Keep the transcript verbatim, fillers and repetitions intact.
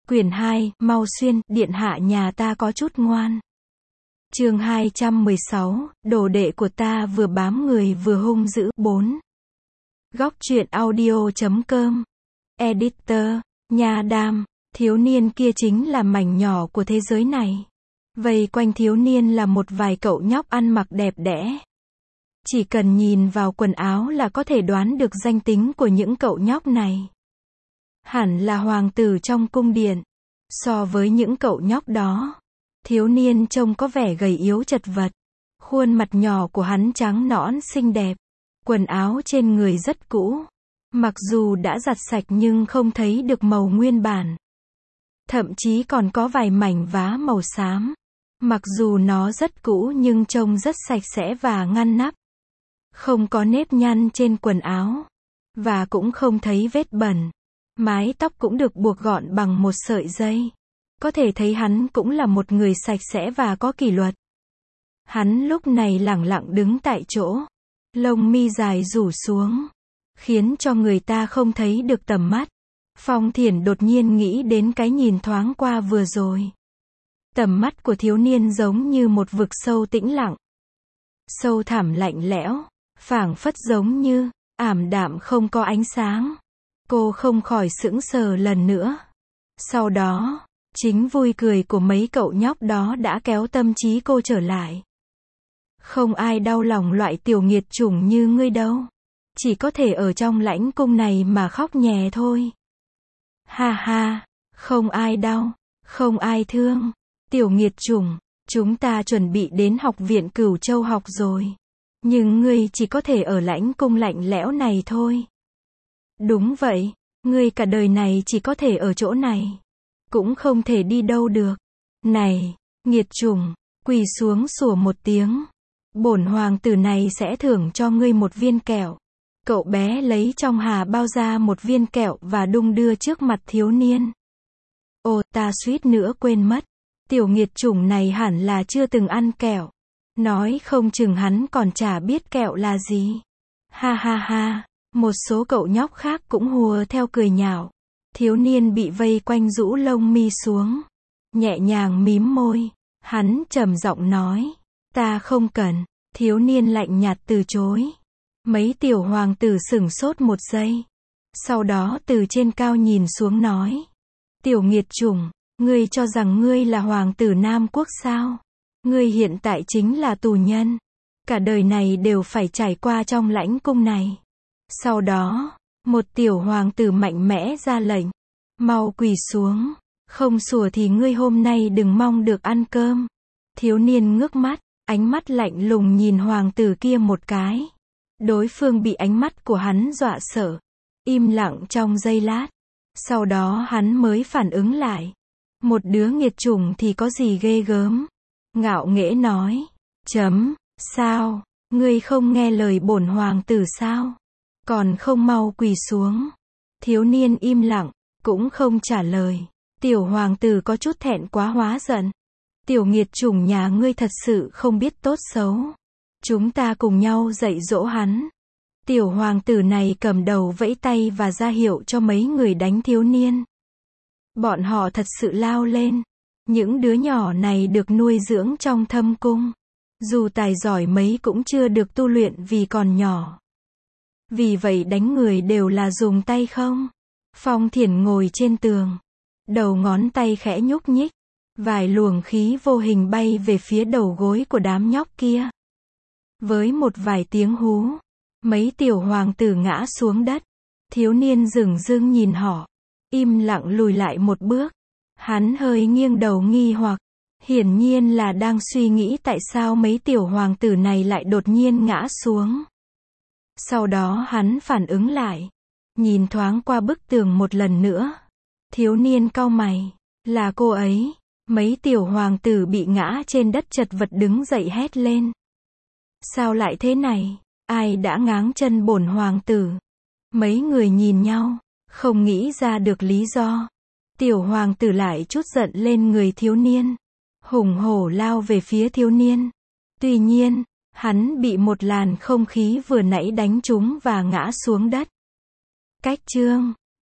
Quyển hai, mau xuyên, điện hạ nhà ta có chút ngoan. Chương hai trăm mười sáu, đồ đệ của ta vừa bám người vừa hung dữ. bốn. Góc truyện audio chấm com. Editor, Nha Đam, thiếu niên kia chính là mảnh nhỏ của thế giới này. Vây quanh thiếu niên là một vài cậu nhóc ăn mặc đẹp đẽ. Chỉ cần nhìn vào quần áo là có thể đoán được danh tính của những cậu nhóc này. Hẳn là hoàng tử trong cung điện. So với những cậu nhóc đó, thiếu niên trông có vẻ gầy yếu chật vật. Khuôn mặt nhỏ của hắn trắng nõn xinh đẹp. Quần áo trên người rất cũ. Mặc dù đã giặt sạch nhưng không thấy được màu nguyên bản. Thậm chí còn có vài mảnh vá màu xám. Mặc dù nó rất cũ nhưng trông rất sạch sẽ và ngăn nắp. Không có nếp nhăn trên quần áo. Và cũng không thấy vết bẩn. Mái tóc cũng được buộc gọn bằng một sợi dây. Có thể thấy hắn cũng là một người sạch sẽ và có kỷ luật. Hắn lúc này lẳng lặng đứng tại chỗ. Lông mi dài rủ xuống. Khiến cho người ta không thấy được tầm mắt. Phong Thiển đột nhiên nghĩ đến cái nhìn thoáng qua vừa rồi. Tầm mắt của thiếu niên giống như một vực sâu tĩnh lặng. Sâu thẳm lạnh lẽo. Phảng phất giống như ảm đạm không có ánh sáng. Cô không khỏi sững sờ lần nữa. Sau đó, chính vui cười của mấy cậu nhóc đó đã kéo tâm trí cô trở lại. Không ai đau lòng loại tiểu nghiệt chủng như ngươi đâu. Chỉ có thể ở trong lãnh cung này mà khóc nhè thôi. Ha ha, không ai đau, không ai thương. Tiểu nghiệt chủng, chúng ta chuẩn bị đến học viện Cửu Châu học rồi. Nhưng ngươi chỉ có thể ở lãnh cung lạnh lẽo này thôi. Đúng vậy, ngươi cả đời này chỉ có thể ở chỗ này. Cũng không thể đi đâu được. Này, nghiệt chủng, quỳ xuống sủa một tiếng. Bổn hoàng tử này sẽ thưởng cho ngươi một viên kẹo. Cậu bé lấy trong hà bao ra một viên kẹo và đung đưa trước mặt thiếu niên. Ồ, ta suýt nữa quên mất. Tiểu nghiệt chủng này hẳn là chưa từng ăn kẹo. Nói không chừng hắn còn chả biết kẹo là gì. Ha ha ha. Một số cậu nhóc khác cũng hùa theo cười nhạo. Thiếu niên bị vây quanh rũ lông mi xuống. Nhẹ nhàng mím môi. Hắn trầm giọng nói. Ta không cần. Thiếu niên lạnh nhạt từ chối. Mấy tiểu hoàng tử sửng sốt một giây. Sau đó từ trên cao nhìn xuống nói. Tiểu nghiệt chủng, ngươi cho rằng ngươi là hoàng tử Nam Quốc sao? Ngươi hiện tại chính là tù nhân. Cả đời này đều phải trải qua trong lãnh cung này. Sau đó, một tiểu hoàng tử mạnh mẽ ra lệnh. Mau quỳ xuống. Không sủa thì ngươi hôm nay đừng mong được ăn cơm. Thiếu niên ngước mắt, ánh mắt lạnh lùng nhìn hoàng tử kia một cái. Đối phương bị ánh mắt của hắn dọa sợ. Im lặng trong giây lát. Sau đó hắn mới phản ứng lại. Một đứa nghiệt chủng thì có gì ghê gớm. Ngạo nghễ nói. Chấm, sao? Ngươi không nghe lời bổn hoàng tử sao? Còn không mau quỳ xuống. Thiếu niên im lặng, cũng không trả lời. Tiểu hoàng tử có chút thẹn quá hóa giận. Tiểu nghiệt chủng nhà ngươi thật sự không biết tốt xấu. Chúng ta cùng nhau dạy dỗ hắn. Tiểu hoàng tử này cầm đầu vẫy tay và ra hiệu cho mấy người đánh thiếu niên. Bọn họ thật sự lao lên. Những đứa nhỏ này được nuôi dưỡng trong thâm cung. Dù tài giỏi mấy cũng chưa được tu luyện vì còn nhỏ. Vì vậy đánh người đều là dùng tay không. Phong Thiển ngồi trên tường. Đầu ngón tay khẽ nhúc nhích. Vài luồng khí vô hình bay về phía đầu gối của đám nhóc kia. Với một vài tiếng hú, mấy tiểu hoàng tử ngã xuống đất. Thiếu niên dửng dưng nhìn họ. Im lặng lùi lại một bước. Hắn hơi nghiêng đầu nghi hoặc. Hiển nhiên là đang suy nghĩ tại sao mấy tiểu hoàng tử này lại đột nhiên ngã xuống. Sau đó hắn phản ứng lại. Nhìn thoáng qua bức tường một lần nữa. Thiếu niên cau mày. Là cô ấy. Mấy tiểu hoàng tử bị ngã trên đất chật vật đứng dậy hét lên. Sao lại thế này? Ai đã ngáng chân bổn hoàng tử? Mấy người nhìn nhau. Không nghĩ ra được lý do. Tiểu hoàng tử lại chút giận lên người thiếu niên. Hùng hổ lao về phía thiếu niên. Tuy nhiên, hắn bị một làn không khí vừa nãy đánh trúng và ngã xuống đất. Cách chương